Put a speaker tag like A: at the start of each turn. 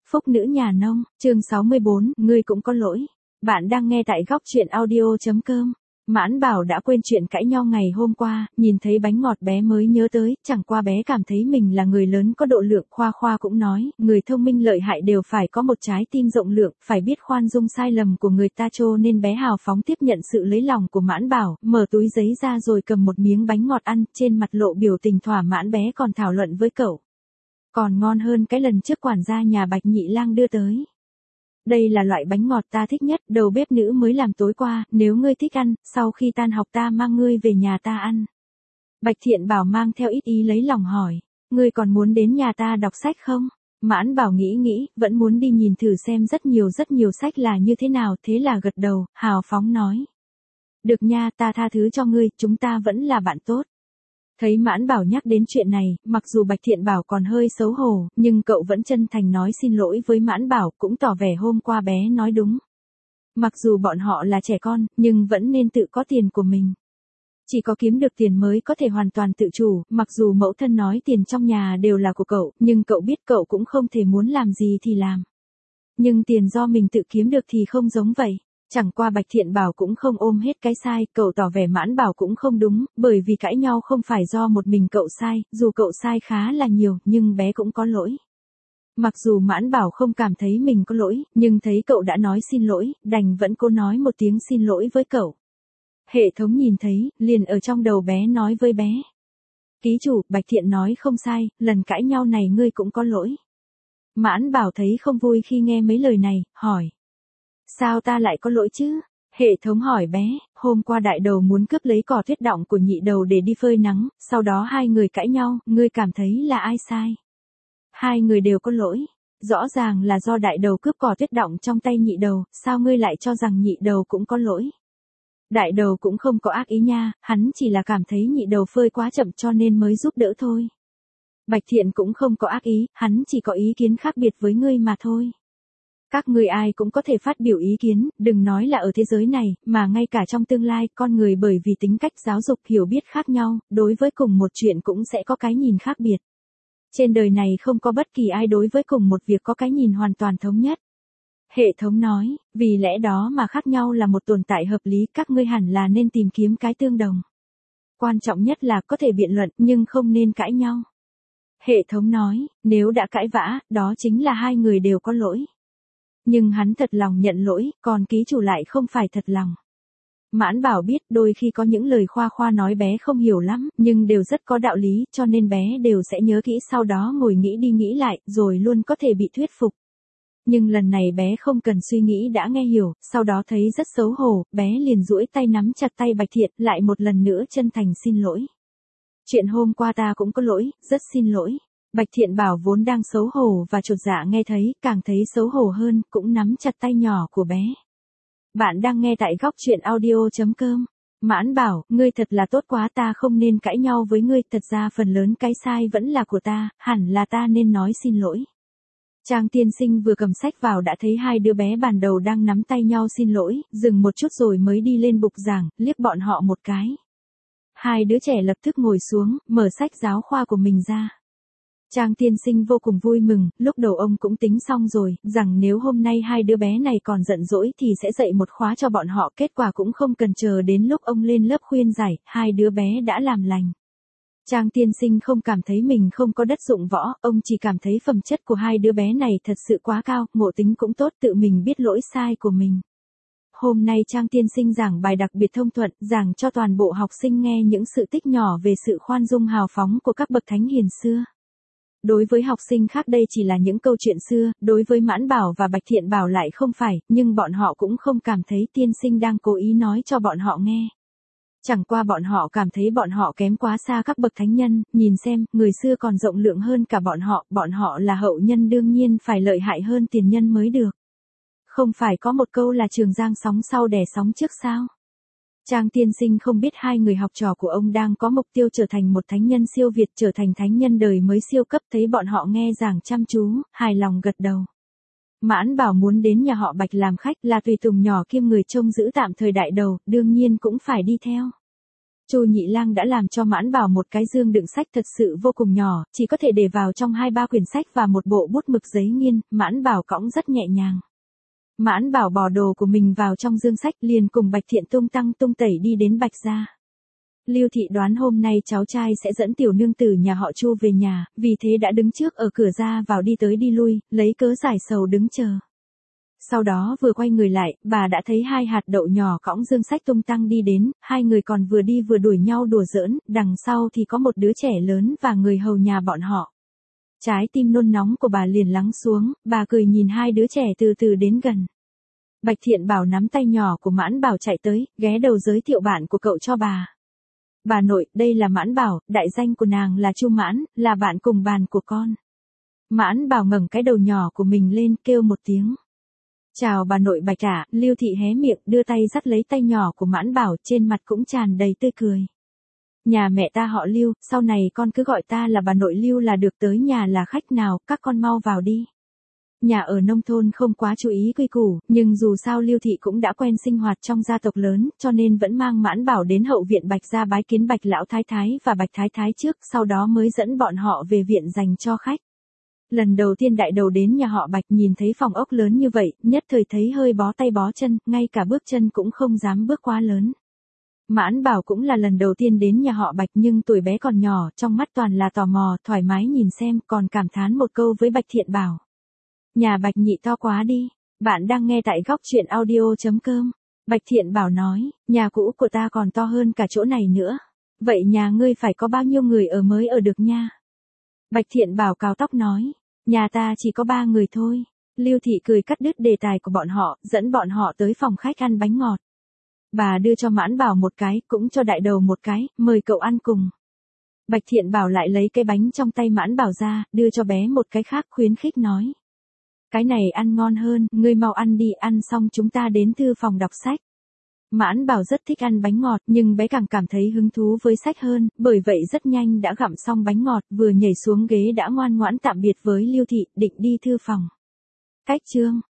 A: Phúc nữ nhà nông, chương 64, ngươi cũng có lỗi. Bạn đang nghe tại góc truyện audio.com. Mãn Bảo đã quên chuyện cãi nhau ngày hôm qua, nhìn thấy bánh ngọt bé mới nhớ tới, chẳng qua bé cảm thấy mình là người lớn có độ lượng. Khoa Khoa cũng nói, người thông minh lợi hại đều phải có một trái tim rộng lượng, phải biết khoan dung sai lầm của người ta, cho nên bé hào phóng tiếp nhận sự lấy lòng của Mãn Bảo, mở túi giấy ra rồi cầm một miếng bánh ngọt ăn, trên mặt lộ biểu tình thỏa mãn. Bé còn thảo luận với cậu. Còn ngon hơn cái lần trước quản gia nhà Bạch Nhị Lang đưa tới. Đây là loại bánh ngọt ta thích nhất, đầu bếp nữ mới làm tối qua, nếu ngươi thích ăn, sau khi tan học ta mang ngươi về nhà ta ăn. Bạch Thiện Bảo mang theo ít ý lấy lòng hỏi, ngươi còn muốn đến nhà ta đọc sách không? Mãn Bảo nghĩ, vẫn muốn đi nhìn thử xem rất nhiều sách là như thế nào, thế là gật đầu, hào phóng nói. Được nha, ta tha thứ cho ngươi, chúng ta vẫn là bạn tốt. Thấy Mãn Bảo nhắc đến chuyện này, mặc dù Bạch Thiện Bảo còn hơi xấu hổ, nhưng cậu vẫn chân thành nói xin lỗi với Mãn Bảo, cũng tỏ vẻ hôm qua bé nói đúng. Mặc dù bọn họ là trẻ con, nhưng vẫn nên tự có tiền của mình. Chỉ có kiếm được tiền mới có thể hoàn toàn tự chủ, mặc dù mẫu thân nói tiền trong nhà đều là của cậu, nhưng cậu biết cậu cũng không thể muốn làm gì thì làm. Nhưng tiền do mình tự kiếm được thì không giống vậy. Chẳng qua Bạch Thiện Bảo cũng không ôm hết cái sai, cậu tỏ vẻ Mãn Bảo cũng không đúng, bởi vì cãi nhau không phải do một mình cậu sai, dù cậu sai khá là nhiều, nhưng bé cũng có lỗi. Mặc dù Mãn Bảo không cảm thấy mình có lỗi, nhưng thấy cậu đã nói xin lỗi, đành vẫn cố nói một tiếng xin lỗi với cậu. Hệ thống nhìn thấy, liền ở trong đầu bé nói với bé. Ký chủ, Bạch Thiện nói không sai, lần cãi nhau này ngươi cũng có lỗi. Mãn Bảo thấy không vui khi nghe mấy lời này, hỏi. Sao ta lại có lỗi chứ? Hệ thống hỏi bé, hôm qua đại đầu muốn cướp lấy cỏ tuyết đọng của nhị đầu để đi phơi nắng, sau đó hai người cãi nhau, ngươi cảm thấy là ai sai? Hai người đều có lỗi. Rõ ràng là do đại đầu cướp cỏ tuyết đọng trong tay nhị đầu, sao ngươi lại cho rằng nhị đầu cũng có lỗi? Đại đầu cũng không có ác ý nha, hắn chỉ là cảm thấy nhị đầu phơi quá chậm cho nên mới giúp đỡ thôi. Bạch Thiện cũng không có ác ý, hắn chỉ có ý kiến khác biệt với ngươi mà thôi. Các ngươi ai cũng có thể phát biểu ý kiến, đừng nói là ở thế giới này, mà ngay cả trong tương lai, con người bởi vì tính cách giáo dục hiểu biết khác nhau, đối với cùng một chuyện cũng sẽ có cái nhìn khác biệt. Trên đời này không có bất kỳ ai đối với cùng một việc có cái nhìn hoàn toàn thống nhất. Hệ thống nói, vì lẽ đó mà khác nhau là một tồn tại hợp lý, các ngươi hẳn là nên tìm kiếm cái tương đồng. Quan trọng nhất là có thể biện luận, nhưng không nên cãi nhau. Hệ thống nói, nếu đã cãi vã, đó chính là hai người đều có lỗi. Nhưng hắn thật lòng nhận lỗi, còn ký chủ lại không phải thật lòng. Mãn Bảo biết đôi khi có những lời Khoa Khoa nói bé không hiểu lắm, nhưng đều rất có đạo lý, cho nên bé đều sẽ nhớ kỹ, sau đó ngồi nghĩ đi nghĩ lại, rồi luôn có thể bị thuyết phục. Nhưng lần này bé không cần suy nghĩ đã nghe hiểu, sau đó thấy rất xấu hổ, bé liền duỗi tay nắm chặt tay Bạch Thiện, lại một lần nữa chân thành xin lỗi. Chuyện hôm qua ta cũng có lỗi, rất xin lỗi. Bạch Thiện Bảo vốn đang xấu hổ và chột dạ nghe thấy, càng thấy xấu hổ hơn, cũng nắm chặt tay nhỏ của bé. Bạn đang nghe tại góc truyện audio.com. Mãn Bảo, ngươi thật là tốt quá, ta không nên cãi nhau với ngươi, thật ra phần lớn cái sai vẫn là của ta, hẳn là ta nên nói xin lỗi. Trang tiên sinh vừa cầm sách vào đã thấy hai đứa bé bàn đầu đang nắm tay nhau xin lỗi, dừng một chút rồi mới đi lên bục giảng, liếc bọn họ một cái. Hai đứa trẻ lập tức ngồi xuống, mở sách giáo khoa của mình ra. Trang tiên sinh vô cùng vui mừng, lúc đầu ông cũng tính xong rồi, rằng nếu hôm nay hai đứa bé này còn giận dỗi thì sẽ dạy một khóa cho bọn họ, kết quả cũng không cần chờ đến lúc ông lên lớp khuyên giải, hai đứa bé đã làm lành. Trang tiên sinh không cảm thấy mình không có đất dụng võ, ông chỉ cảm thấy phẩm chất của hai đứa bé này thật sự quá cao, ngộ tính cũng tốt, tự mình biết lỗi sai của mình. Hôm nay Trang tiên sinh giảng bài đặc biệt thông thuận, giảng cho toàn bộ học sinh nghe những sự tích nhỏ về sự khoan dung hào phóng của các bậc thánh hiền xưa. Đối với học sinh khác đây chỉ là những câu chuyện xưa, đối với Mãn Bảo và Bạch Thiện Bảo lại không phải, nhưng bọn họ cũng không cảm thấy tiên sinh đang cố ý nói cho bọn họ nghe. Chẳng qua bọn họ cảm thấy bọn họ kém quá xa các bậc thánh nhân, nhìn xem, người xưa còn rộng lượng hơn cả bọn họ là hậu nhân đương nhiên phải lợi hại hơn tiền nhân mới được. Không phải có một câu là Trường Giang sóng sau đè sóng trước sao? Trang tiên sinh không biết hai người học trò của ông đang có mục tiêu trở thành một thánh nhân siêu việt, trở thành thánh nhân đời mới siêu cấp, thấy bọn họ nghe giảng chăm chú, hài lòng gật đầu. Mãn Bảo muốn đến nhà họ Bạch làm khách, là tùy tùng nhỏ kiêm người trông giữ tạm thời đại đầu, đương nhiên cũng phải đi theo. Chu Nhị Lang đã làm cho Mãn Bảo một cái dương đựng sách thật sự vô cùng nhỏ, chỉ có thể để vào trong 2-3 quyển sách và một bộ bút mực giấy nghiên, Mãn Bảo cõng rất nhẹ nhàng. Mãn Bảo bỏ đồ của mình vào trong dương sách liền cùng Bạch Thiện tung tăng tung tẩy đi đến Bạch gia. Lưu Thị đoán hôm nay cháu trai sẽ dẫn tiểu nương tử nhà họ Chu về nhà, vì thế đã đứng trước ở cửa ra vào đi tới đi lui, lấy cớ giải sầu đứng chờ. Sau đó vừa quay người lại, bà đã thấy 2 hạt đậu nhỏ cõng dương sách tung tăng đi đến, 2 người còn vừa đi vừa đuổi nhau đùa giỡn, đằng sau thì có một đứa trẻ lớn và người hầu nhà bọn họ. Trái tim nôn nóng của bà liền lắng xuống, bà cười nhìn 2 đứa trẻ từ từ đến gần. Bạch Thiện Bảo nắm tay nhỏ của Mãn Bảo chạy tới, ghé đầu giới thiệu bạn của cậu cho bà. Bà nội, đây là Mãn Bảo, đại danh của nàng là Chu Mãn, là bạn cùng bàn của con. Mãn Bảo ngẩng cái đầu nhỏ của mình lên kêu một tiếng. Chào bà nội Bạch ạ, Lưu Thị hé miệng đưa tay dắt lấy tay nhỏ của Mãn Bảo, trên mặt cũng tràn đầy tươi cười. Nhà mẹ ta họ Lưu, sau này con cứ gọi ta là bà nội Lưu là được, tới nhà là khách nào, các con mau vào đi. Nhà ở nông thôn không quá chú ý quy củ, nhưng dù sao Lưu Thị cũng đã quen sinh hoạt trong gia tộc lớn, cho nên vẫn mang Mãn Bảo đến hậu viện Bạch gia bái kiến Bạch lão thái thái và Bạch thái thái trước, sau đó mới dẫn bọn họ về viện dành cho khách. Lần đầu tiên đại đầu đến nhà họ Bạch nhìn thấy phòng ốc lớn như vậy, nhất thời thấy hơi bó tay bó chân, ngay cả bước chân cũng không dám bước quá lớn. Mãn Bảo cũng là lần đầu tiên đến nhà họ Bạch nhưng tuổi bé còn nhỏ, trong mắt toàn là tò mò, thoải mái nhìn xem, còn cảm thán một câu với Bạch Thiện Bảo. Nhà Bạch nhị to quá đi. Bạn đang nghe tại góc truyện audio.com. Bạch Thiện Bảo nói, nhà cũ của ta còn to hơn cả chỗ này nữa. Vậy nhà ngươi phải có bao nhiêu người ở mới ở được nha? Bạch Thiện Bảo cào tóc nói, nhà ta chỉ có 3 người thôi. Lưu Thị cười cắt đứt đề tài của bọn họ, dẫn bọn họ tới phòng khách ăn bánh ngọt. Bà đưa cho Mãn Bảo một cái, cũng cho đại đầu một cái, mời cậu ăn cùng. Bạch Thiện Bảo lại lấy cái bánh trong tay Mãn Bảo ra, đưa cho bé một cái khác khuyến khích nói. Cái này ăn ngon hơn, ngươi mau ăn đi, ăn xong chúng ta đến thư phòng đọc sách. Mãn Bảo rất thích ăn bánh ngọt, nhưng bé càng cảm thấy hứng thú với sách hơn, bởi vậy rất nhanh đã gặm xong bánh ngọt, vừa nhảy xuống ghế đã ngoan ngoãn tạm biệt với Lưu Thị, định đi thư phòng. Cách chương